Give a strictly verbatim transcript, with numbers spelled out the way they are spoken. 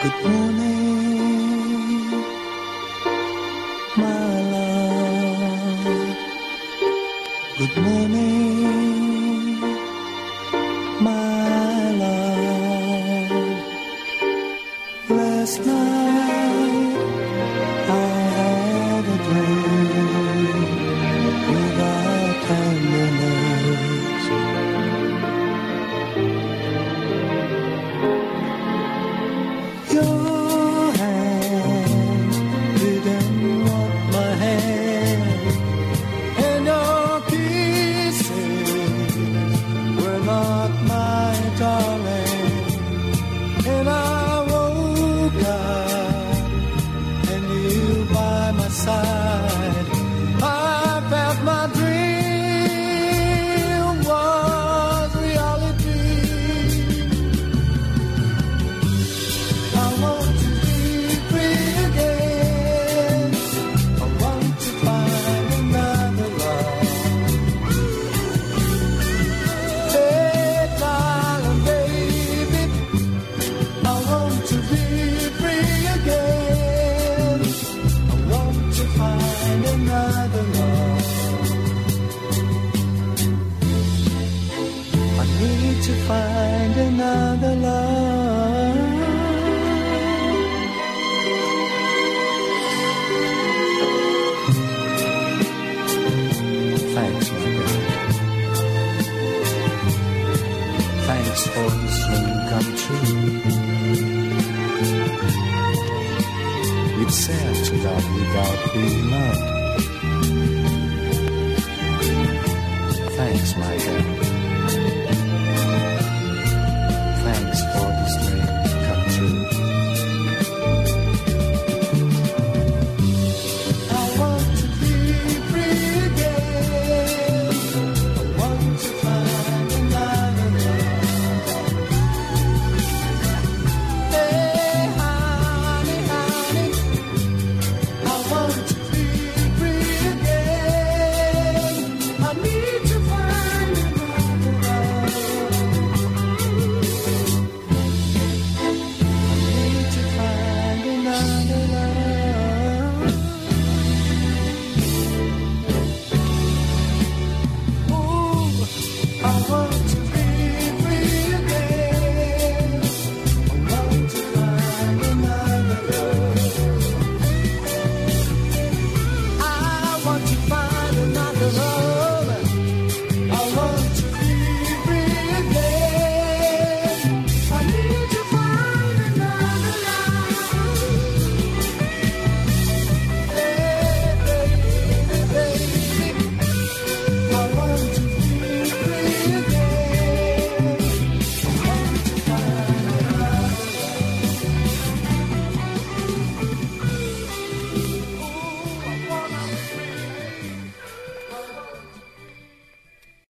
Good morning, my love. Good morning, my love. Last night I had a dream without tenderness. Your hand didn't want my hand, and your kisses were not my darling. And I woke up and you by my side. I felt my dream was reality. I want to be free again. I want to find another love. Hey, darling, baby, I want to be free again. I want to find another love. I need to find another love. Thanks, my girl. Thanks for this dream come true. It's sad to love without being loved. Thanks, my girl.